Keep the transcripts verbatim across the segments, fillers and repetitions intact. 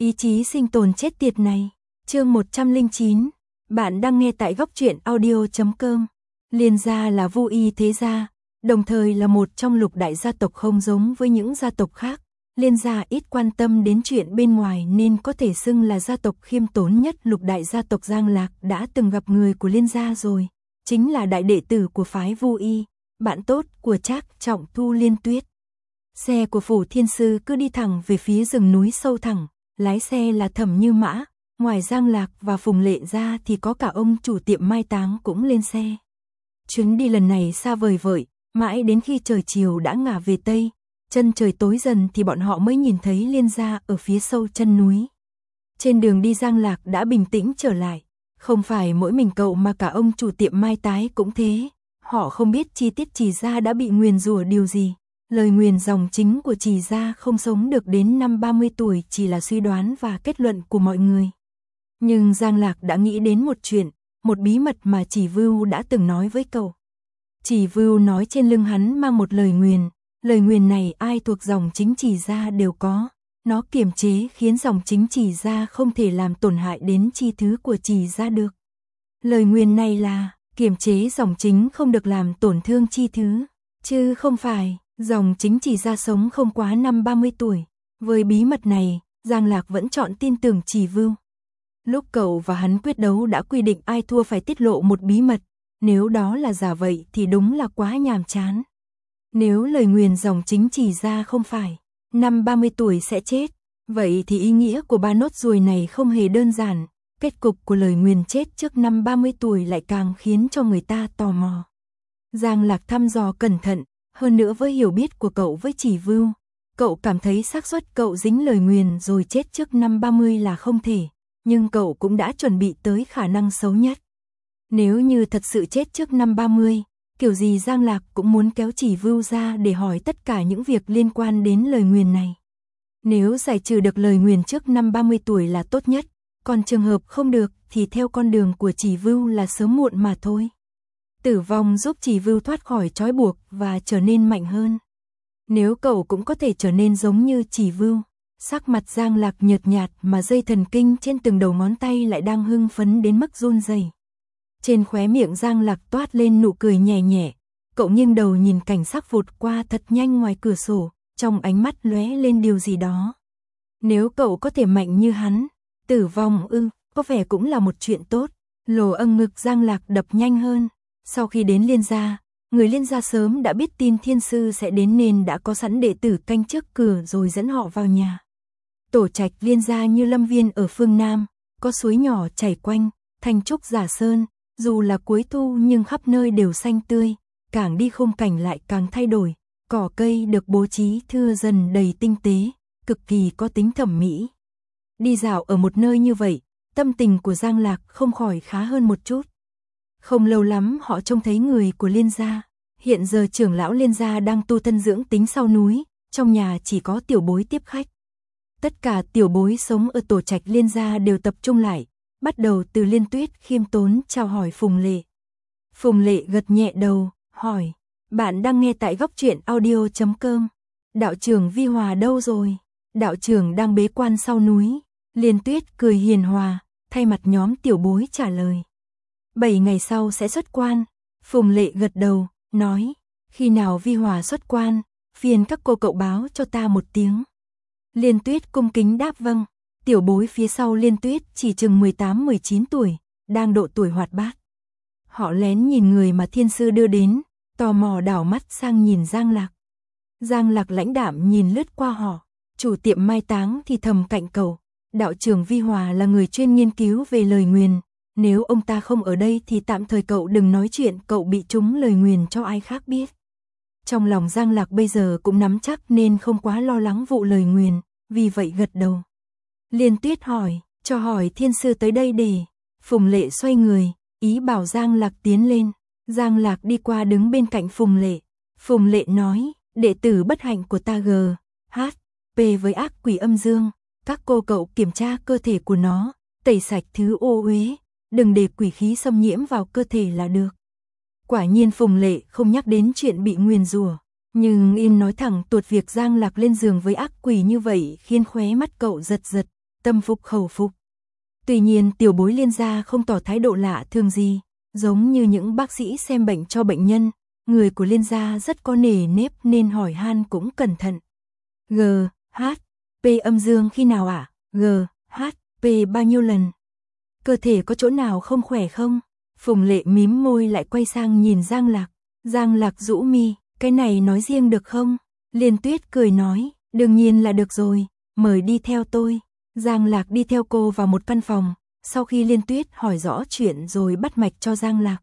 Ý chí sinh tồn chết tiệt này. Chương một trăm lẻ chín. Bạn đang nghe tại góc truyện audio chấm com. Liên gia là Vu Y thế gia, đồng thời là một trong lục đại gia tộc không giống với những gia tộc khác. Liên gia ít quan tâm đến chuyện bên ngoài nên có thể xưng là gia tộc khiêm tốn nhất. Lục đại gia tộc Giang Lạc đã từng gặp người của Liên gia rồi, chính là đại đệ tử của phái Vu Y, bạn tốt của Trác Trọng Thu Liên Tuyết. Xe của Phủ Thiên Sư cứ đi thẳng về phía rừng núi sâu thẳm, lái xe là Thẩm Như Mã, ngoài Giang Lạc và Phùng Lệ ra thì có cả ông chủ tiệm mai táng cũng lên xe. Chuyến đi lần này xa vời vợi, mãi đến khi trời chiều đã ngả về Tây, chân trời tối dần thì bọn họ mới nhìn thấy Liên gia ở phía sâu chân núi. Trên đường đi Giang Lạc đã bình tĩnh trở lại, không phải mỗi mình cậu mà cả ông chủ tiệm mai tái cũng thế. Họ không biết chi tiết Trì gia đã bị nguyền rủa điều gì. Lời nguyền dòng chính của Trì gia không sống được đến năm ba mươi tuổi chỉ là suy đoán và kết luận của mọi người. Nhưng Giang Lạc đã nghĩ đến một chuyện, một bí mật mà Trì Vưu đã từng nói với cậu. Trì Vưu nói trên lưng hắn mang một lời nguyền, lời nguyền này ai thuộc dòng chính Trì gia đều có. Nó kiềm chế khiến dòng chính Trì gia không thể làm tổn hại đến chi thứ của Trì gia được. Lời nguyền này là kiềm chế dòng chính không được làm tổn thương chi thứ, chứ không phải dòng chính Trì gia sống không quá năm ba mươi tuổi. Với bí mật này, Giang Lạc vẫn chọn tin tưởng Trì Vưu. Lúc cậu và hắn quyết đấu đã quy định ai thua phải tiết lộ một bí mật, nếu đó là giả vậy thì đúng là quá nhàm chán. Nếu lời nguyền dòng chính Trì gia không phải năm ba mươi tuổi sẽ chết, vậy thì ý nghĩa của ba nốt ruồi này không hề đơn giản. Kết cục của lời nguyền chết trước năm ba mươi tuổi lại càng khiến cho người ta tò mò. Giang Lạc thăm dò cẩn thận, hơn nữa với hiểu biết của cậu với Trì Vưu, cậu cảm thấy xác suất cậu dính lời nguyền rồi chết trước năm ba mươi là không thể, nhưng cậu cũng đã chuẩn bị tới khả năng xấu nhất. Nếu như thật sự chết trước năm ba mươi, kiểu gì Giang Lạc cũng muốn kéo Trì Vưu ra để hỏi tất cả những việc liên quan đến lời nguyền này. Nếu giải trừ được lời nguyền trước năm ba mươi tuổi là tốt nhất, còn trường hợp không được thì theo con đường của Trì Vưu là sớm muộn mà thôi. Tử vong giúp Trì Vưu thoát khỏi trói buộc và trở nên mạnh hơn. Nếu cậu cũng có thể trở nên giống như Trì Vưu. Sắc mặt Giang Lạc nhợt nhạt mà dây thần kinh trên từng đầu ngón tay lại đang hưng phấn đến mức run rẩy. Trên khóe miệng Giang Lạc toát lên nụ cười nhẹ nhẹ, cậu nghiêng đầu nhìn cảnh sắc vụt qua thật nhanh ngoài cửa sổ, trong ánh mắt lóe lên điều gì đó. Nếu cậu có thể mạnh như hắn, tử vong ư, có vẻ cũng là một chuyện tốt. Lồ âng ngực Giang Lạc đập nhanh hơn. Sau khi đến Liên gia, người Liên gia sớm đã biết tin Thiên Sư sẽ đến nên đã có sẵn đệ tử canh trước cửa rồi dẫn họ vào nhà. Tổ trạch Liên gia như lâm viên ở phương Nam, có suối nhỏ chảy quanh, thanh trúc giả sơn, dù là cuối thu nhưng khắp nơi đều xanh tươi, càng đi khung cảnh lại càng thay đổi, cỏ cây được bố trí thưa dần đầy tinh tế, cực kỳ có tính thẩm mỹ. Đi dạo ở một nơi như vậy, tâm tình của Giang Lạc không khỏi khá hơn một chút. Không lâu lắm họ trông thấy người của Liên gia. Hiện giờ trưởng lão Liên gia đang tu thân dưỡng tính sau núi, trong nhà chỉ có tiểu bối tiếp khách. Tất cả tiểu bối sống ở tổ trạch Liên gia đều tập trung lại, bắt đầu từ Liên Tuyết khiêm tốn chào hỏi Phùng Lệ. Phùng Lệ gật nhẹ đầu, hỏi, bạn đang nghe tại góc truyện audio chấm com. Đạo trưởng Vi Hòa đâu rồi? Đạo trưởng đang bế quan sau núi. Liên Tuyết cười hiền hòa, thay mặt nhóm tiểu bối trả lời. Bảy ngày sau sẽ xuất quan. Phùng Lệ gật đầu, nói, khi nào Vi Hòa xuất quan, phiền các cô cậu báo cho ta một tiếng. Liên Tuyết cung kính đáp vâng. Tiểu bối phía sau Liên Tuyết chỉ chừng mười tám mười chín tuổi, đang độ tuổi hoạt bát. Họ lén nhìn người mà Thiên Sư đưa đến, tò mò đảo mắt sang nhìn Giang Lạc. Giang Lạc lãnh đạm nhìn lướt qua họ, chủ tiệm mai táng thì thầm cạnh cậu. Đạo trưởng Vi Hòa là người chuyên nghiên cứu về lời nguyền, nếu ông ta không ở đây thì tạm thời cậu đừng nói chuyện cậu bị trúng lời nguyền cho ai khác biết. Trong lòng Giang Lạc bây giờ cũng nắm chắc nên không quá lo lắng vụ lời nguyền, vì vậy gật đầu. Liên Tuyết hỏi, cho hỏi Thiên Sư tới đây để. Phùng Lệ xoay người, ý bảo Giang Lạc tiến lên. Giang Lạc đi qua đứng bên cạnh Phùng Lệ. Phùng Lệ nói, đệ tử bất hạnh của ta G, H, P với ác quỷ âm dương. Các cô cậu kiểm tra cơ thể của nó, tẩy sạch thứ ô uế, đừng để quỷ khí xâm nhiễm vào cơ thể là được. Quả nhiên Phùng Lệ không nhắc đến chuyện bị nguyền rủa, nhưng im nói thẳng tuột việc Giang Lạc lên giường với ác quỷ như vậy khiến khóe mắt cậu giật giật. tâm phục khẩu phục. Tuy nhiên tiểu bối Liên gia không tỏ thái độ lạ thường gì, giống như những bác sĩ xem bệnh cho bệnh nhân, người của Liên gia rất có nề nếp nên hỏi han cũng cẩn thận. G, H, P âm dương khi nào ạ? À? G, H, P bao nhiêu lần? Cơ thể có chỗ nào không khỏe không? Phùng Lệ mím môi lại quay sang nhìn Giang Lạc. Giang Lạc rũ mi, cái này nói riêng được không? Liên Tuyết cười nói, đương nhiên là được rồi, mời đi theo tôi. Giang Lạc đi theo cô vào một căn phòng, sau khi Liên Tuyết hỏi rõ chuyện rồi bắt mạch cho Giang Lạc.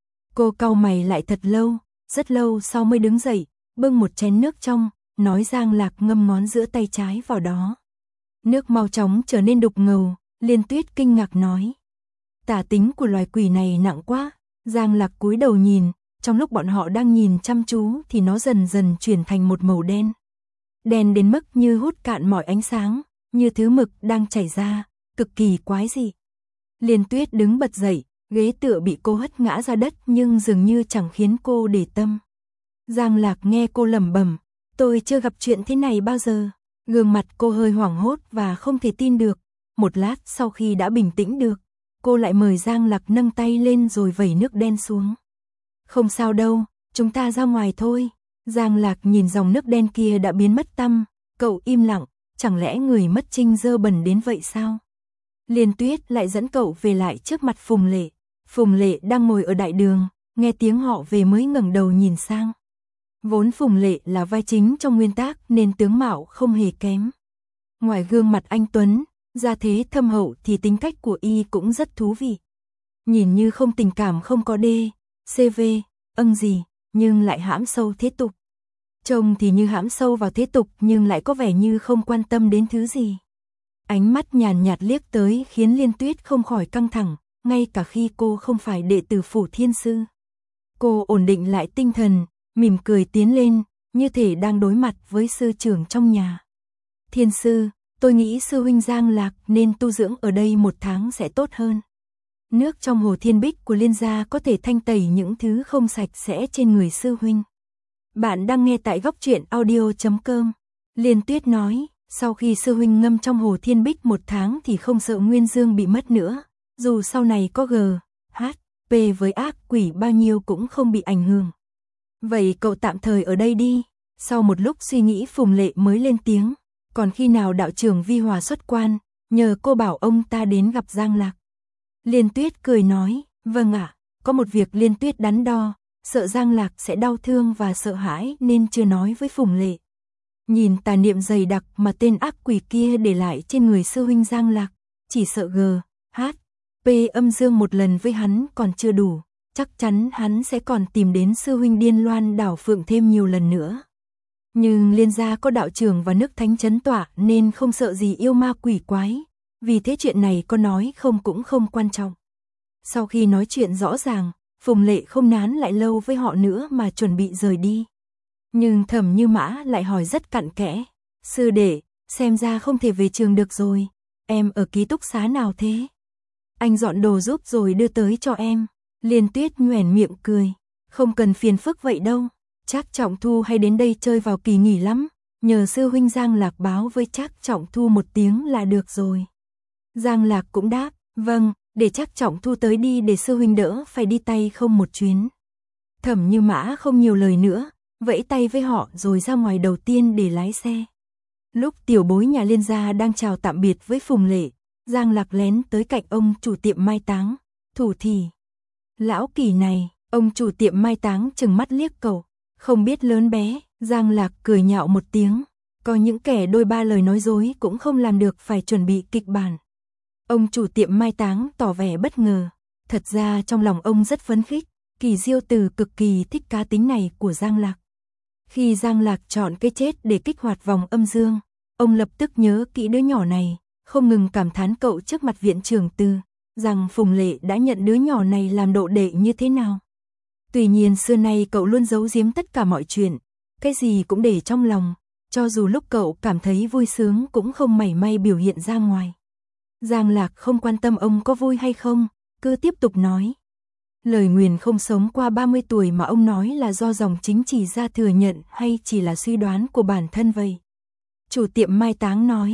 Cô cau mày lại thật lâu, rất lâu sau mới đứng dậy, bưng một chén nước trong, nói Giang Lạc ngâm ngón giữa tay trái vào đó. Nước mau chóng trở nên đục ngầu, Liên Tuyết kinh ngạc nói. Tà tính của loài quỷ này nặng quá. Giang Lạc cúi đầu nhìn, trong lúc bọn họ đang nhìn chăm chú thì nó dần dần chuyển thành một màu đen. Đen đến mức như hút cạn mọi ánh sáng, như thứ mực đang chảy ra, cực kỳ quái dị. Liên Tuyết đứng bật dậy, ghế tựa bị cô hất ngã ra đất nhưng dường như chẳng khiến cô để tâm. Giang Lạc nghe cô lẩm bẩm, tôi chưa gặp chuyện thế này bao giờ. Gương mặt cô hơi hoảng hốt và không thể tin được. Một lát sau khi đã bình tĩnh được, cô lại mời Giang Lạc nâng tay lên rồi vẩy nước đen xuống. Không sao đâu, chúng ta ra ngoài thôi. Giang Lạc nhìn dòng nước đen kia đã biến mất tăm, cậu im lặng, chẳng lẽ người mất trinh dơ bẩn đến vậy sao? Liên Tuyết lại dẫn cậu về lại trước mặt Phùng Lệ. Phùng Lệ đang ngồi ở đại đường, nghe tiếng họ về mới ngẩng đầu nhìn sang. Vốn Phùng Lệ là vai chính trong nguyên tác nên tướng mạo không hề kém. Ngoài gương mặt anh tuấn, gia thế thâm hậu thì tính cách của y cũng rất thú vị. Nhìn như không tình cảm không có đê, xê vê, âng gì, nhưng lại hãm sâu thế tục. Trông thì như hãm sâu vào thế tục nhưng lại có vẻ như không quan tâm đến thứ gì. Ánh mắt nhàn nhạt liếc tới khiến Liên Tuyết không khỏi căng thẳng, ngay cả khi cô không phải đệ tử Phủ Thiên Sư. Cô ổn định lại tinh thần, mỉm cười tiến lên, như thể đang đối mặt với sư trưởng trong nhà. Thiên Sư, tôi nghĩ sư huynh Giang Lạc nên tu dưỡng ở đây một tháng sẽ tốt hơn. Nước trong hồ thiên bích của Liên gia có thể thanh tẩy những thứ không sạch sẽ trên người sư huynh. Bạn đang nghe tại góc truyện audio chấm com. Liên Tuyết nói, sau khi sư huynh ngâm trong hồ thiên bích một tháng thì không sợ nguyên dương bị mất nữa. Dù sau này có G, H, P với ác quỷ bao nhiêu cũng không bị ảnh hưởng. Vậy cậu tạm thời ở đây đi. Sau một lúc suy nghĩ Phùng Lệ mới lên tiếng. Còn khi nào đạo trưởng Vi Hòa xuất quan, nhờ cô bảo ông ta đến gặp Giang Lạc. Liên Tuyết cười nói, vâng ạ, có một việc Liên Tuyết đắn đo, sợ Giang Lạc sẽ đau thương và sợ hãi nên chưa nói với Phùng Lệ. Nhìn tà niệm dày đặc mà tên ác quỷ kia để lại trên người sư huynh Giang Lạc, chỉ sợ G, H, P âm dương một lần với hắn còn chưa đủ, chắc chắn hắn sẽ còn tìm đến sư huynh Điên Loan đảo Phượng thêm nhiều lần nữa. Nhưng Liên gia có đạo trưởng và nước thánh chấn tỏa nên không sợ gì yêu ma quỷ quái, vì thế chuyện này có nói không cũng không quan trọng. Sau khi nói chuyện rõ ràng, Phùng Lệ không nán lại lâu với họ nữa mà chuẩn bị rời đi. Nhưng Thẩm Như Mã lại hỏi rất cặn kẽ, sư đệ, xem ra không thể về trường được rồi, em ở ký túc xá nào thế? Anh dọn đồ giúp rồi đưa tới cho em. Liên Tuyết nhoẻn miệng cười, không cần phiền phức vậy đâu. Trác Trọng Thu hay đến đây chơi vào kỳ nghỉ lắm, nhờ sư huynh Giang Lạc báo với Trác Trọng Thu một tiếng là được rồi. Giang Lạc cũng đáp, vâng, để Trác Trọng Thu tới đi để sư huynh đỡ phải đi tay không một chuyến. Thẩm Như Mã không nhiều lời nữa, vẫy tay với họ rồi ra ngoài đầu tiên để lái xe. Lúc tiểu bối nhà Liên gia đang chào tạm biệt với Phùng Lệ, Giang Lạc lén tới cạnh ông chủ tiệm mai táng, thủ thì. Lão Kỳ này, ông chủ tiệm mai táng trừng mắt liếc cậu. Không biết lớn bé, Giang Lạc cười nhạo một tiếng, có những kẻ đôi ba lời nói dối cũng không làm được phải chuẩn bị kịch bản. Ông chủ tiệm mai táng tỏ vẻ bất ngờ, thật ra trong lòng ông rất phấn khích, Kỳ Diêu Từ cực kỳ thích cá tính này của Giang Lạc. Khi Giang Lạc chọn cái chết để kích hoạt vòng âm dương, ông lập tức nhớ kỹ đứa nhỏ này, không ngừng cảm thán cậu trước mặt viện trưởng Từ, rằng Phùng Lệ đã nhận đứa nhỏ này làm độ đệ như thế nào. Tuy nhiên xưa nay cậu luôn giấu giếm tất cả mọi chuyện, cái gì cũng để trong lòng, cho dù lúc cậu cảm thấy vui sướng cũng không mảy may biểu hiện ra ngoài. Giang Lạc không quan tâm ông có vui hay không, cứ tiếp tục nói. Lời nguyền không sống qua ba mươi tuổi mà ông nói là do dòng chính chỉ ra thừa nhận hay chỉ là suy đoán của bản thân vậy? Chủ tiệm mai táng nói,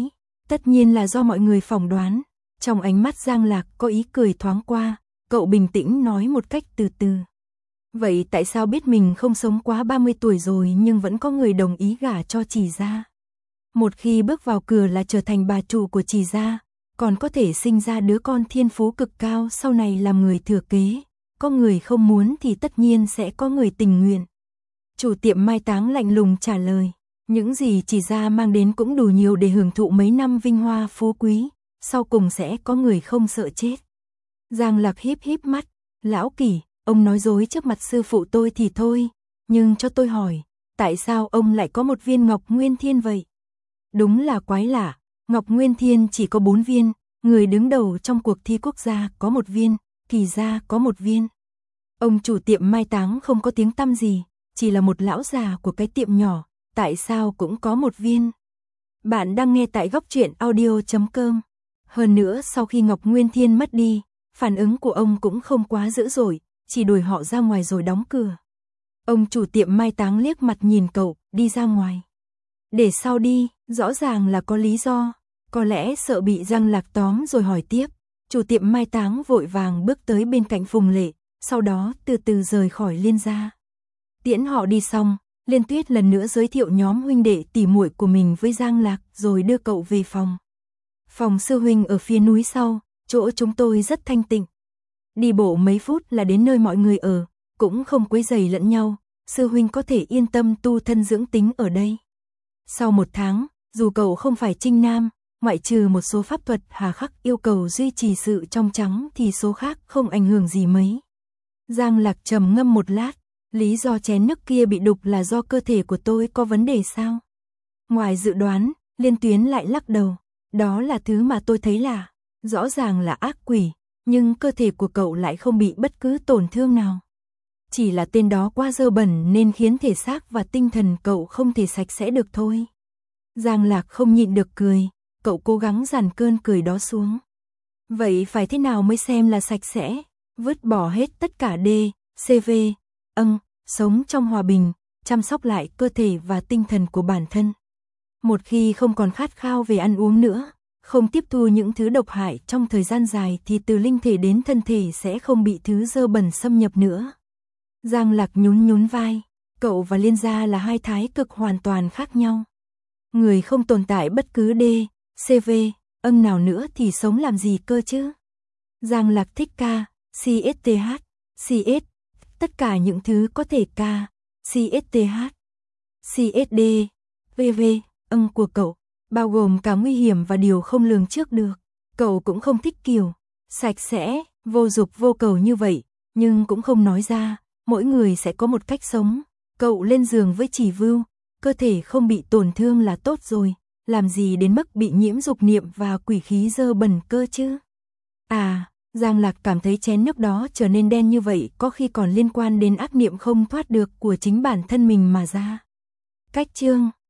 Tất nhiên là do mọi người phỏng đoán. Trong ánh mắt Giang Lạc có ý cười thoáng qua, cậu bình tĩnh nói một cách từ từ. Vậy tại sao biết mình không sống quá ba mươi tuổi rồi nhưng vẫn có người đồng ý gả cho Trì gia? Một khi bước vào cửa là trở thành bà chủ của Trì gia, còn có thể sinh ra đứa con thiên phú cực cao sau này làm người thừa kế. Có người không muốn thì tất nhiên sẽ có người tình nguyện. Chủ tiệm mai táng lạnh lùng trả lời. Những gì Trì gia mang đến cũng đủ nhiều để hưởng thụ mấy năm vinh hoa phú quý. Sau cùng sẽ có người không sợ chết. Giang Lạc híp híp mắt. Lão Kỷ, ông nói dối trước mặt sư phụ tôi thì thôi. Nhưng cho tôi hỏi, tại sao ông lại có một viên ngọc nguyên thiên vậy? Đúng là quái lạ. Ngọc nguyên thiên chỉ có bốn viên. Người đứng đầu trong cuộc thi quốc gia có một viên. Kỳ gia có một viên. Ông chủ tiệm mai táng không có tiếng tăm gì. Chỉ là một lão già của cái tiệm nhỏ. Tại sao cũng có một viên? Bạn đang nghe tại góc truyện audio chấm com. Hơn nữa sau khi Ngọc Nguyên Thiên mất đi, phản ứng của ông cũng không quá dữ dội, chỉ đuổi họ ra ngoài rồi đóng cửa. Ông chủ tiệm mai táng liếc mặt nhìn cậu, đi ra ngoài. Để sau đi, rõ ràng là có lý do, có lẽ sợ bị Giang Lạc tóm rồi hỏi tiếp. Chủ tiệm mai táng vội vàng bước tới bên cạnh Phùng Lệ, sau đó từ từ rời khỏi Liên gia. Tiễn họ đi xong, Liên Tuyết lần nữa giới thiệu nhóm huynh đệ tỉ muội của mình với Giang Lạc rồi đưa cậu về phòng. Phòng sư huynh ở phía núi sau, chỗ chúng tôi rất thanh tịnh. Đi bộ mấy phút là đến nơi mọi người ở, cũng không quấy rầy lẫn nhau, sư huynh có thể yên tâm tu thân dưỡng tính ở đây. Sau một tháng, dù cậu không phải trinh nam, ngoại trừ một số pháp thuật hà khắc yêu cầu duy trì sự trong trắng thì số khác không ảnh hưởng gì mấy. Giang Lạc trầm ngâm một lát, lý do chén nước kia bị đục là do cơ thể của tôi có vấn đề sao? Ngoài dự đoán, Liên Tuyến lại lắc đầu. Đó là thứ mà tôi thấy là, rõ ràng là ác quỷ, nhưng cơ thể của cậu lại không bị bất cứ tổn thương nào. Chỉ là tên đó quá dơ bẩn nên khiến thể xác và tinh thần cậu không thể sạch sẽ được thôi. Giang Lạc không nhịn được cười, cậu cố gắng dàn cơn cười đó xuống. Vậy phải thế nào mới xem là sạch sẽ? Vứt bỏ hết tất cả D, C V, âng, sống trong hòa bình, chăm sóc lại cơ thể và tinh thần của bản thân. Một khi không còn khát khao về ăn uống nữa, không tiếp thu những thứ độc hại trong thời gian dài thì từ linh thể đến thân thể sẽ không bị thứ dơ bẩn xâm nhập nữa. Giang Lạc nhún nhún vai, cậu và Liên gia là hai thái cực hoàn toàn khác nhau. Người không tồn tại bất cứ D, C V, âng nào nữa thì sống làm gì cơ chứ? Giang Lạc thích K, C S T H, C S, tất cả những thứ có thể K, C S T H, C S D, V V, âng của cậu, bao gồm cả nguy hiểm và điều không lường trước được. Cậu cũng không thích kiểu sạch sẽ, vô dục vô cầu như vậy, nhưng cũng không nói ra, mỗi người sẽ có một cách sống. Cậu lên giường với Chỉ Vưu, cơ thể không bị tổn thương là tốt rồi, làm gì đến mức bị nhiễm dục niệm và quỷ khí dơ bẩn cơ chứ? À, Giang Lạc cảm thấy chén nước đó trở nên đen như vậy có khi còn liên quan đến ác niệm không thoát được của chính bản thân mình mà ra. Cách chương